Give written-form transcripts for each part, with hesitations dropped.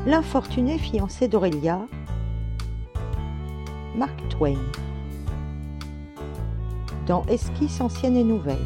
L'infortuné fiancé d'Aurélia, Mark Twain. Dans Esquisses anciennes et nouvelles.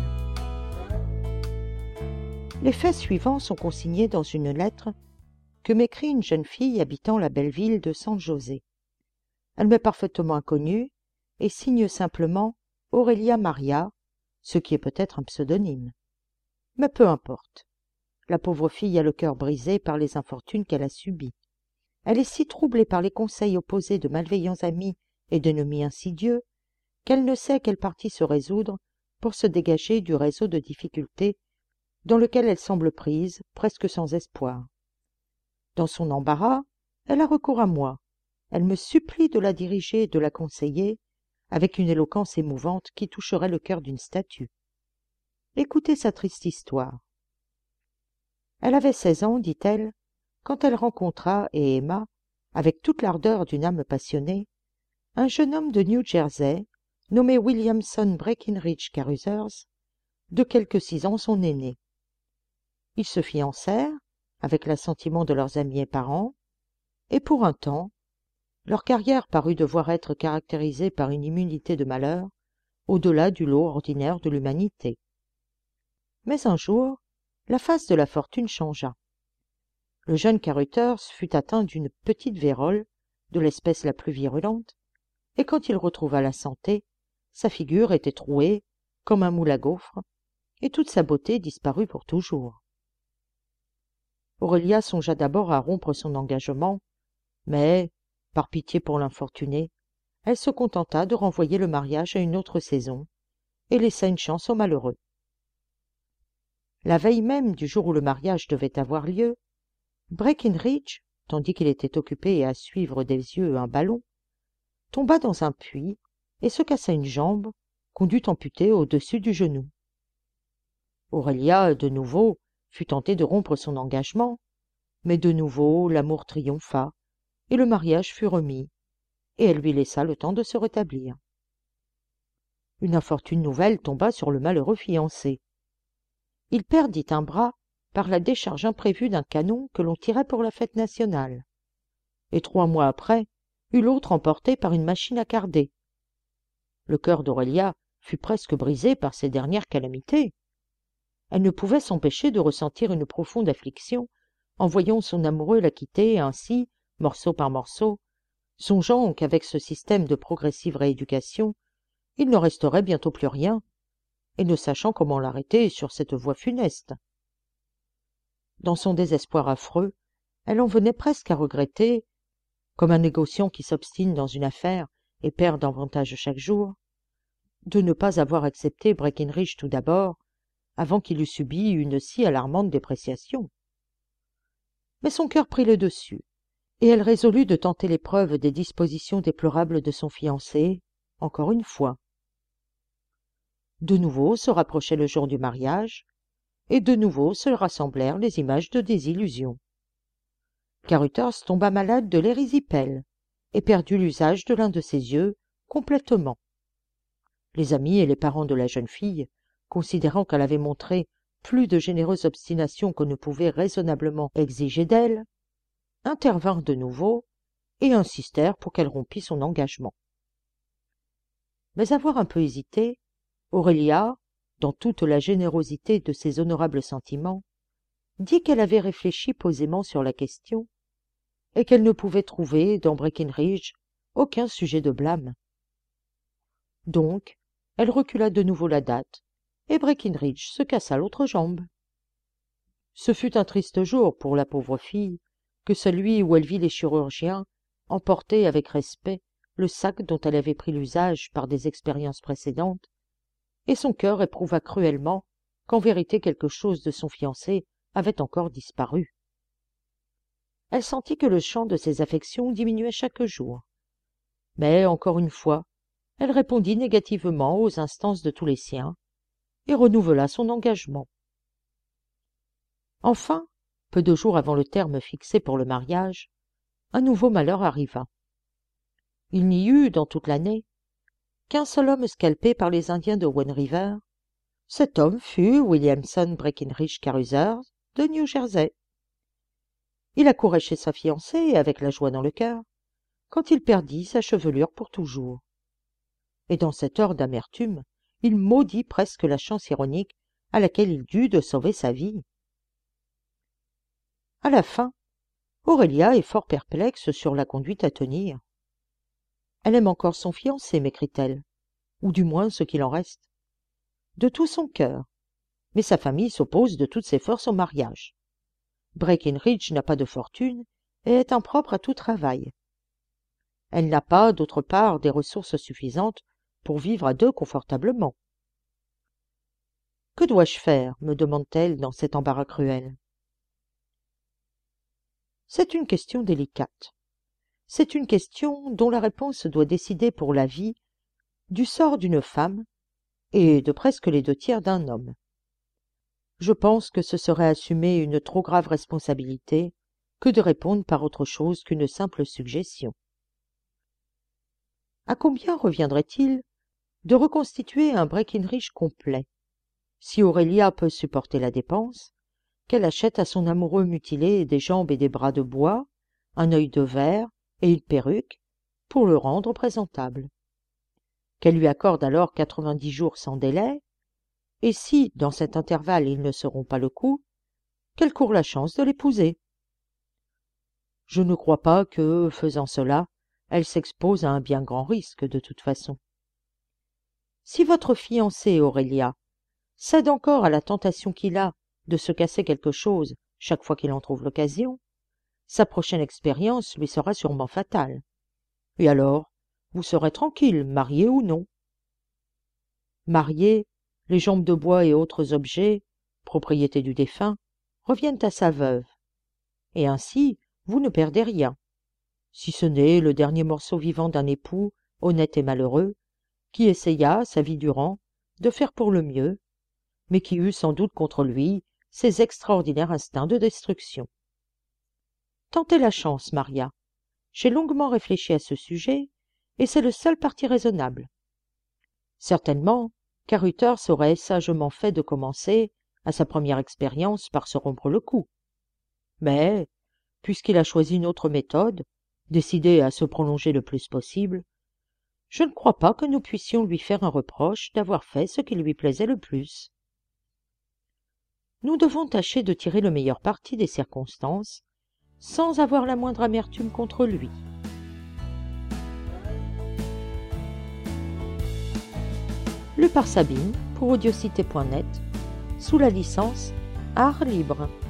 Les faits suivants sont consignés dans une lettre que m'écrit une jeune fille habitant la belle ville de San José. Elle m'est parfaitement inconnue et signe simplement Aurélia Maria, ce qui est peut-être un pseudonyme. Mais peu importe. La pauvre fille a le cœur brisé par les infortunes qu'elle a subies. Elle est si troublée par les conseils opposés de malveillants amis et d'ennemis insidieux qu'elle ne sait quel parti se résoudre pour se dégager du réseau de difficultés dans lequel elle semble prise, presque sans espoir. Dans son embarras, elle a recours à moi. Elle me supplie de la diriger et de la conseiller avec une éloquence émouvante qui toucherait le cœur d'une statue. Écoutez sa triste histoire. Elle avait 16 ans, dit-elle, quand elle rencontra et aima, avec toute l'ardeur d'une âme passionnée, un jeune homme de New Jersey, nommé Williamson Breckinridge Caruthers, de quelque 6 ans son aîné. Ils se fiancèrent, avec l'assentiment de leurs amis et parents, et pour un temps, leur carrière parut devoir être caractérisée par une immunité de malheur, au-delà du lot ordinaire de l'humanité. Mais un jour, la face de la fortune changea. Le jeune Caruthers fut atteint d'une petite vérole, de l'espèce la plus virulente, et quand il retrouva la santé, sa figure était trouée comme un moule à gaufres, et toute sa beauté disparut pour toujours. Aurélia songea d'abord à rompre son engagement, mais, par pitié pour l'infortuné, elle se contenta de renvoyer le mariage à une autre saison, et laissa une chance aux malheureux. La veille même du jour où le mariage devait avoir lieu, Breckinridge, tandis qu'il était occupé à suivre des yeux un ballon, tomba dans un puits et se cassa une jambe qu'on dut amputer au-dessus du genou. Aurélia, de nouveau, fut tentée de rompre son engagement, mais de nouveau l'amour triompha, et le mariage fut remis, et elle lui laissa le temps de se rétablir. Une infortune nouvelle tomba sur le malheureux fiancé. Il perdit un bras par la décharge imprévue d'un canon que l'on tirait pour la fête nationale, et 3 mois après eut l'autre emporté par une machine à carder. Le cœur d'Aurélia fut presque brisé par ces dernières calamités. Elle ne pouvait s'empêcher de ressentir une profonde affliction en voyant son amoureux la quitter ainsi, morceau par morceau, songeant qu'avec ce système de progressive rééducation, il ne resterait bientôt plus rien, et ne sachant comment l'arrêter sur cette voie funeste. Dans son désespoir affreux, elle en venait presque à regretter, comme un négociant qui s'obstine dans une affaire et perd davantage chaque jour, de ne pas avoir accepté Breckinridge tout d'abord, avant qu'il eût subi une si alarmante dépréciation. Mais son cœur prit le dessus, et elle résolut de tenter l'épreuve des dispositions déplorables de son fiancé, encore une fois. De nouveau se rapprochait le jour du mariage, et de nouveau se rassemblèrent les images de désillusion. Caruthers tomba malade de l'érysipèle, et perdit l'usage de l'un de ses yeux complètement. Les amis et les parents de la jeune fille, considérant qu'elle avait montré plus de généreuse obstination qu'on ne pouvait raisonnablement exiger d'elle, intervinrent de nouveau et insistèrent pour qu'elle rompît son engagement. Mais avoir un peu hésité, Aurélia, dans toute la générosité de ses honorables sentiments, dit qu'elle avait réfléchi posément sur la question et qu'elle ne pouvait trouver dans Breckinridge aucun sujet de blâme. Donc, elle recula de nouveau la date, et Breckinridge se cassa l'autre jambe. Ce fut un triste jour pour la pauvre fille que celui où elle vit les chirurgiens emporter avec respect le sac dont elle avait pris l'usage par des expériences précédentes, et son cœur éprouva cruellement qu'en vérité quelque chose de son fiancé avait encore disparu. Elle sentit que le champ de ses affections diminuait chaque jour, mais encore une fois elle répondit négativement aux instances de tous les siens et renouvela son engagement. Enfin, peu de jours avant le terme fixé pour le mariage, un nouveau malheur arriva. Il n'y eut, dans toute l'année, qu'un seul homme scalpé par les Indiens de One River. Cet homme fut Williamson Breckinridge Caruthers de New Jersey. Il accourait chez sa fiancée avec la joie dans le cœur, quand il perdit sa chevelure pour toujours. Et dans cette heure d'amertume, il maudit presque la chance ironique à laquelle il dut de sauver sa vie. À la fin, Aurélia est fort perplexe sur la conduite à tenir. Elle aime encore son fiancé, m'écrit-elle, ou du moins ce qu'il en reste, de tout son cœur, mais sa famille s'oppose de toutes ses forces au mariage. Breckenridge n'a pas de fortune et est impropre à tout travail. Elle n'a pas, d'autre part, des ressources suffisantes pour vivre à deux confortablement. « Que dois-je faire ?» me demande-t-elle dans cet embarras cruel. C'est une question délicate. C'est une question dont la réponse doit décider pour la vie du sort d'une femme et de presque les 2/3 d'un homme. Je pense que ce serait assumer une trop grave responsabilité que de répondre par autre chose qu'une simple suggestion. À combien reviendrait-il de reconstituer un Breckenridge complet, si Aurélia peut supporter la dépense, qu'elle achète à son amoureux mutilé des jambes et des bras de bois, un œil de verre et une perruque pour le rendre présentable, qu'elle lui accorde alors 90 jours sans délai, et si, dans cet intervalle, ils ne seront pas le coup, qu'elle court la chance de l'épouser. Je ne crois pas que, faisant cela, elle s'expose à un bien grand risque de toute façon. Si votre fiancé, Aurélia, cède encore à la tentation qu'il a de se casser quelque chose chaque fois qu'il en trouve l'occasion, sa prochaine expérience lui sera sûrement fatale. Et alors, vous serez tranquille, marié ou non. Marié, les jambes de bois et autres objets, propriété du défunt, reviennent à sa veuve. Et ainsi, vous ne perdez rien, si ce n'est le dernier morceau vivant d'un époux, honnête et malheureux, qui essaya, sa vie durant, de faire pour le mieux, mais qui eut sans doute contre lui ses extraordinaires instincts de destruction. Tentez la chance, Maria. J'ai longuement réfléchi à ce sujet, et c'est le seul parti raisonnable. Certainement, Carruthers aurait sagement fait de commencer, à sa première expérience, par se rompre le cou. Mais, puisqu'il a choisi une autre méthode, décidé à se prolonger le plus possible, je ne crois pas que nous puissions lui faire un reproche d'avoir fait ce qui lui plaisait le plus. Nous devons tâcher de tirer le meilleur parti des circonstances, sans avoir la moindre amertume contre lui. Lu par Sabine pour audiocité.net, sous la licence Art Libre.